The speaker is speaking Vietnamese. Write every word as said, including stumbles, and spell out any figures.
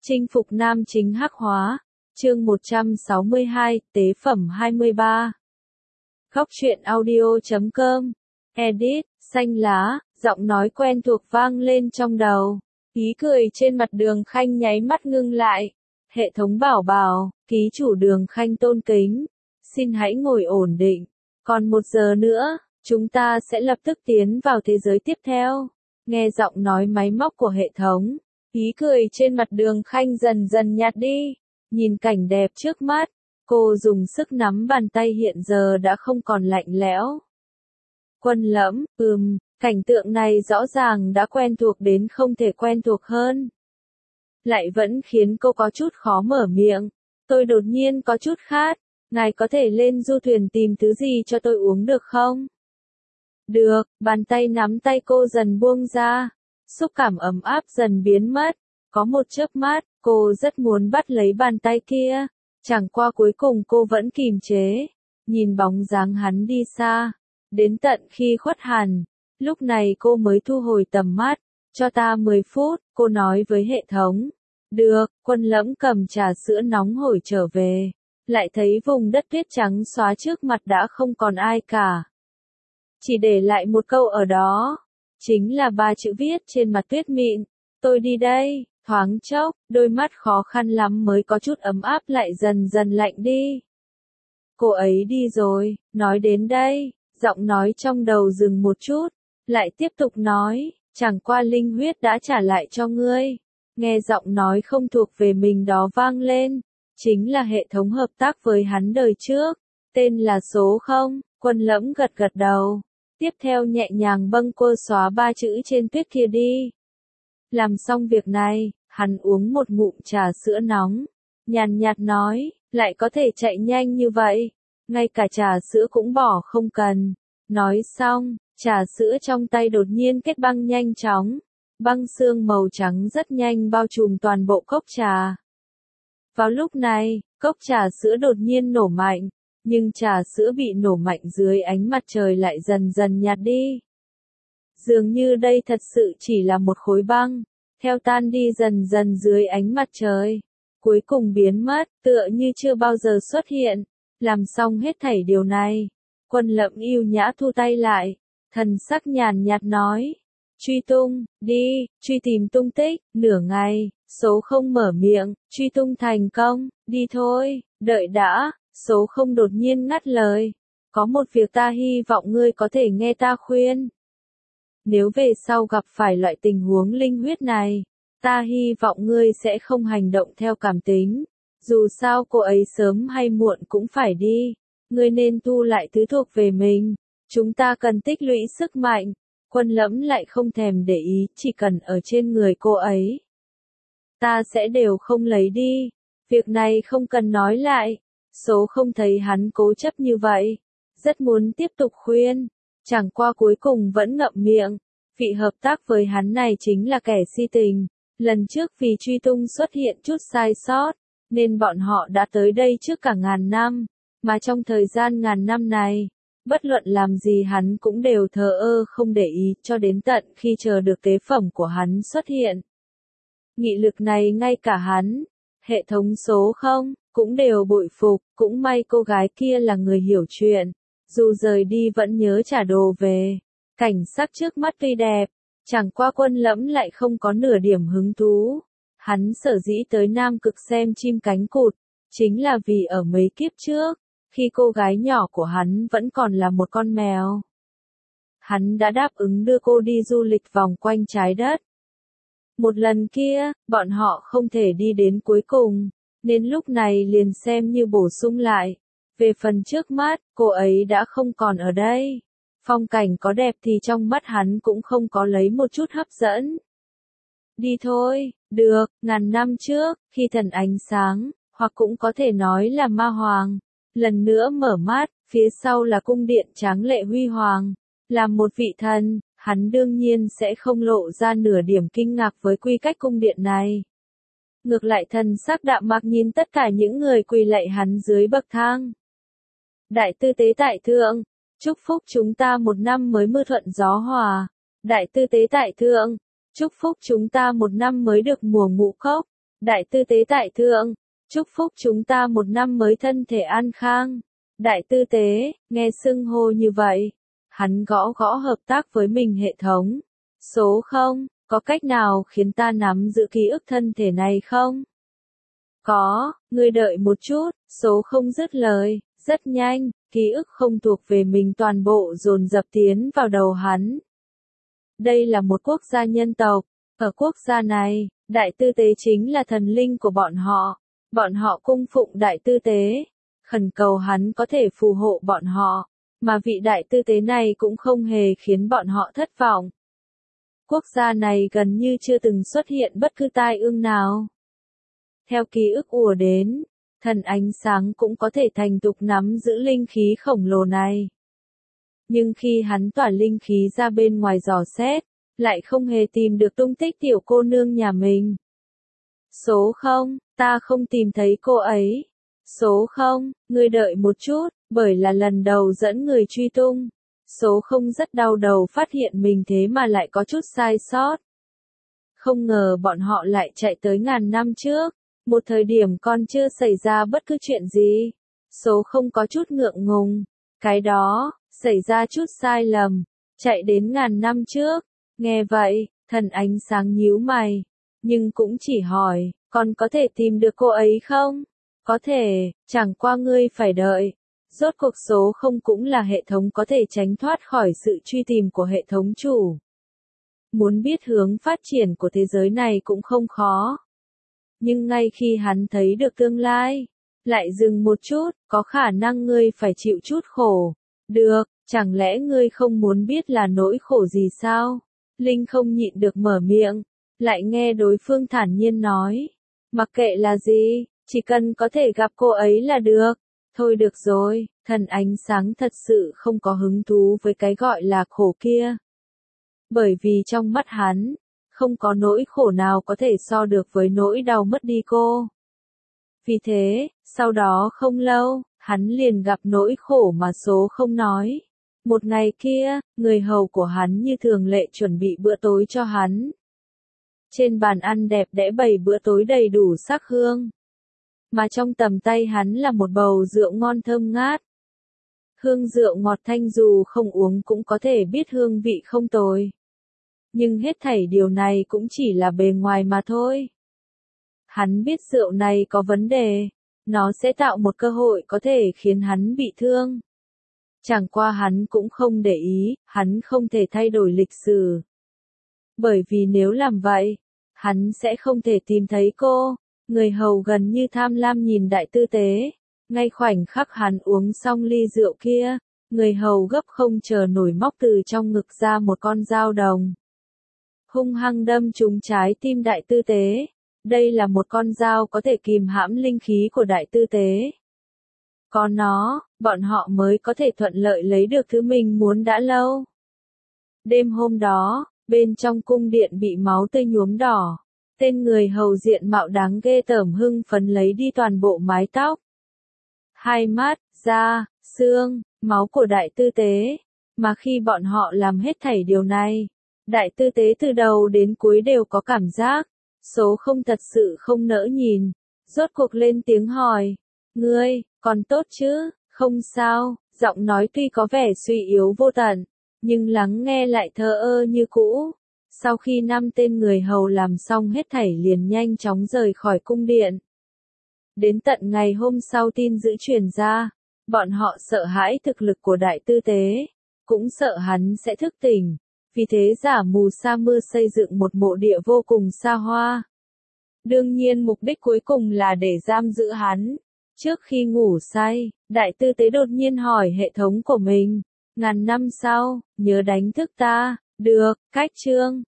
Chinh phục nam chính hắc hóa, chương một trăm sáu mươi hai, tế phẩm hai mươi ba. Góc truyện audio chấm com, edit, xanh lá, giọng nói quen thuộc vang lên trong đầu. Ý cười trên mặt Đường Khanh nháy mắt ngưng lại. Hệ thống bảo bảo, ký chủ Đường Khanh tôn kính. Xin hãy ngồi ổn định. Còn một giờ nữa, chúng ta sẽ lập tức tiến vào thế giới tiếp theo. Nghe giọng nói máy móc của hệ thống. Ý cười trên mặt Đường Khanh dần dần nhạt đi. Nhìn cảnh đẹp trước mắt, cô dùng sức nắm bàn tay hiện giờ đã không còn lạnh lẽo. Quân Lẫm, ừm, cảnh tượng này rõ ràng đã quen thuộc đến không thể quen thuộc hơn. Lại vẫn khiến cô có chút khó mở miệng. Tôi đột nhiên có chút khát, ngài có thể lên du thuyền tìm thứ gì cho tôi uống được không? Được, bàn tay nắm tay cô dần buông ra. Xúc cảm ấm áp dần biến mất. Có một chớp mắt, cô rất muốn bắt lấy bàn tay kia. Chẳng qua cuối cùng cô vẫn kìm chế. Nhìn bóng dáng hắn đi xa. Đến tận khi khuất hẳn. Lúc này cô mới thu hồi tầm mắt. Cho ta mười phút, cô nói với hệ thống. Được, Quân Lẫm cầm trà sữa nóng hổi trở về. Lại thấy vùng đất tuyết trắng xóa trước mặt đã không còn ai cả. Chỉ để lại một câu ở đó. Chính là ba chữ viết trên mặt tuyết mịn. Tôi đi đây. Thoáng chốc, đôi mắt khó khăn lắm mới có chút ấm áp lại dần dần lạnh đi. Cô ấy đi rồi, nói đến đây, giọng nói trong đầu dừng một chút, lại tiếp tục nói, chẳng qua linh huyết đã trả lại cho ngươi. Nghe giọng nói không thuộc về mình đó vang lên, chính là hệ thống hợp tác với hắn đời trước, tên là số không, Quân Lẫm gật gật đầu, tiếp theo nhẹ nhàng bâng quơ xóa ba chữ trên tuyết kia đi. Làm xong việc này, hắn uống một ngụm trà sữa nóng, nhàn nhạt nói, lại có thể chạy nhanh như vậy, ngay cả trà sữa cũng bỏ không cần. Nói xong, trà sữa trong tay đột nhiên kết băng nhanh chóng, băng xương màu trắng rất nhanh bao trùm toàn bộ cốc trà. Vào lúc này, cốc trà sữa đột nhiên nổ mạnh, nhưng trà sữa bị nổ mạnh dưới ánh mặt trời lại dần dần nhạt đi. Dường như đây thật sự chỉ là một khối băng, theo tan đi dần dần dưới ánh mặt trời, cuối cùng biến mất, tựa như chưa bao giờ xuất hiện. Làm xong hết thảy điều này, Quân Lẫm yêu nhã thu tay lại, thần sắc nhàn nhạt nói, truy tung, đi, truy tìm tung tích, nửa ngày, số không mở miệng, truy tung thành công, đi thôi, đợi đã, số không đột nhiên ngắt lời, có một việc ta hy vọng ngươi có thể nghe ta khuyên. Nếu về sau gặp phải loại tình huống linh huyết này, ta hy vọng ngươi sẽ không hành động theo cảm tính. Dù sao cô ấy sớm hay muộn cũng phải đi. Ngươi nên thu lại thứ thuộc về mình. Chúng ta cần tích lũy sức mạnh. Quân Lẫm lại không thèm để ý, chỉ cần ở trên người cô ấy. Ta sẽ đều không lấy đi. Việc này không cần nói lại. Số không thấy hắn cố chấp như vậy. Rất muốn tiếp tục khuyên. Chẳng qua cuối cùng vẫn ngậm miệng. Vị hợp tác với hắn này chính là kẻ si tình. Lần trước vì truy tung xuất hiện chút sai sót, nên bọn họ đã tới đây trước cả ngàn năm. Mà trong thời gian ngàn năm này, bất luận làm gì hắn cũng đều thờ ơ không để ý cho đến tận khi chờ được tế phẩm của hắn xuất hiện. Nghị lực này ngay cả hắn, hệ thống số không, cũng đều bội phục, cũng may cô gái kia là người hiểu chuyện. Dù rời đi vẫn nhớ trả đồ về. Cảnh sắc trước mắt tuy đẹp, chẳng qua Quân Lẫm lại không có nửa điểm hứng thú. Hắn sở dĩ tới Nam Cực xem chim cánh cụt, chính là vì ở mấy kiếp trước, khi cô gái nhỏ của hắn vẫn còn là một con mèo. Hắn đã đáp ứng đưa cô đi du lịch vòng quanh trái đất. Một lần kia, bọn họ không thể đi đến cuối cùng, nên lúc này liền xem như bổ sung lại. Về phần trước mắt, cô ấy đã không còn ở đây. Phong cảnh có đẹp thì trong mắt hắn cũng không có lấy một chút hấp dẫn. Đi thôi, được, ngàn năm trước, khi thần ánh sáng, hoặc cũng có thể nói là ma hoàng, lần nữa mở mắt, phía sau là cung điện tráng lệ huy hoàng. Làm một vị thần, hắn đương nhiên sẽ không lộ ra nửa điểm kinh ngạc với quy cách cung điện này. Ngược lại thần sắc đạm mạc nhìn tất cả những người quỳ lạy hắn dưới bậc thang. Đại tư tế tại thượng, chúc phúc chúng ta một năm mới mưa thuận gió hòa. Đại tư tế tại thượng, chúc phúc chúng ta một năm mới được mùa ngũ cốc. Đại tư tế tại thượng, chúc phúc chúng ta một năm mới thân thể an khang. Đại tư tế, nghe xưng hô như vậy, hắn gõ gõ hợp tác với mình hệ thống. Số không, có cách nào khiến ta nắm giữ ký ức thân thể này không? Có, ngươi đợi một chút, số không dứt lời, rất nhanh, ký ức không thuộc về mình toàn bộ dồn dập tiến vào đầu hắn. Đây là một quốc gia nhân tộc, ở quốc gia này, đại tư tế chính là thần linh của bọn họ, bọn họ cung phụng đại tư tế, khẩn cầu hắn có thể phù hộ bọn họ, mà vị đại tư tế này cũng không hề khiến bọn họ thất vọng. Quốc gia này gần như chưa từng xuất hiện bất cứ tai ương nào. Theo ký ức ùa đến, thần ánh sáng cũng có thể thành thục nắm giữ linh khí khổng lồ này. Nhưng khi hắn tỏa linh khí ra bên ngoài dò xét, lại không hề tìm được tung tích tiểu cô nương nhà mình. Số không, ta không tìm thấy cô ấy. Số không, ngươi đợi một chút, bởi là lần đầu dẫn người truy tung. Số không rất đau đầu phát hiện mình thế mà lại có chút sai sót. Không ngờ bọn họ lại chạy tới ngàn năm trước, một thời điểm còn chưa xảy ra bất cứ chuyện gì. Số không có chút ngượng ngùng, cái đó, xảy ra chút sai lầm, chạy đến ngàn năm trước. Nghe vậy, thần ánh sáng nhíu mày, nhưng cũng chỉ hỏi, còn có thể tìm được cô ấy không? Có thể, chẳng qua ngươi phải đợi. Rốt cuộc số không cũng là hệ thống có thể tránh thoát khỏi sự truy tìm của hệ thống chủ. Muốn biết hướng phát triển của thế giới này cũng không khó. Nhưng ngay khi hắn thấy được tương lai, lại dừng một chút, có khả năng ngươi phải chịu chút khổ. Được, chẳng lẽ ngươi không muốn biết là nỗi khổ gì sao? Linh không nhịn được mở miệng, lại nghe đối phương thản nhiên nói. Mặc kệ là gì, chỉ cần có thể gặp cô ấy là được. Thôi được rồi, thần ánh sáng thật sự không có hứng thú với cái gọi là khổ kia. Bởi vì trong mắt hắn, không có nỗi khổ nào có thể so được với nỗi đau mất đi cô. Vì thế, sau đó không lâu, hắn liền gặp nỗi khổ mà số không nói. Một ngày kia, người hầu của hắn như thường lệ chuẩn bị bữa tối cho hắn. Trên bàn ăn đẹp đẽ bày bữa tối đầy đủ sắc hương. Mà trong tầm tay hắn là một bầu rượu ngon thơm ngát. Hương rượu ngọt thanh dù không uống cũng có thể biết hương vị không tồi. Nhưng hết thảy điều này cũng chỉ là bề ngoài mà thôi. Hắn biết rượu này có vấn đề, nó sẽ tạo một cơ hội có thể khiến hắn bị thương. Chẳng qua hắn cũng không để ý, hắn không thể thay đổi lịch sử. Bởi vì nếu làm vậy, hắn sẽ không thể tìm thấy cô. Người hầu gần như tham lam nhìn đại tư tế. Ngay khoảnh khắc hắn uống xong ly rượu kia, người hầu gấp không chờ nổi móc từ trong ngực ra một con dao đồng. Hung hăng đâm trúng trái tim đại tư tế. Đây là một con dao có thể kìm hãm linh khí của đại tư tế. Có nó, bọn họ mới có thể thuận lợi lấy được thứ mình muốn đã lâu. Đêm hôm đó, bên trong cung điện bị máu tươi nhuốm đỏ. Tên người hầu diện mạo đáng ghê tởm hưng phấn lấy đi toàn bộ mái tóc. Hai mắt, da, xương, máu của đại tư tế. Mà khi bọn họ làm hết thảy điều này, đại tư tế từ đầu đến cuối đều có cảm giác. Số không thật sự không nỡ nhìn. Rốt cuộc lên tiếng hỏi. Ngươi, còn tốt chứ, không sao, giọng nói tuy có vẻ suy yếu vô tận, nhưng lắng nghe lại thờ ơ như cũ. Sau khi năm tên người hầu làm xong hết thảy liền nhanh chóng rời khỏi cung điện. Đến tận ngày hôm sau tin dữ truyền ra, bọn họ sợ hãi thực lực của đại tư tế, cũng sợ hắn sẽ thức tỉnh, vì thế giả mù sa mưa xây dựng một mộ địa vô cùng xa hoa. Đương nhiên mục đích cuối cùng là để giam giữ hắn. Trước khi ngủ say, đại tư tế đột nhiên hỏi hệ thống của mình, ngàn năm sau, nhớ đánh thức ta, được, cách chương.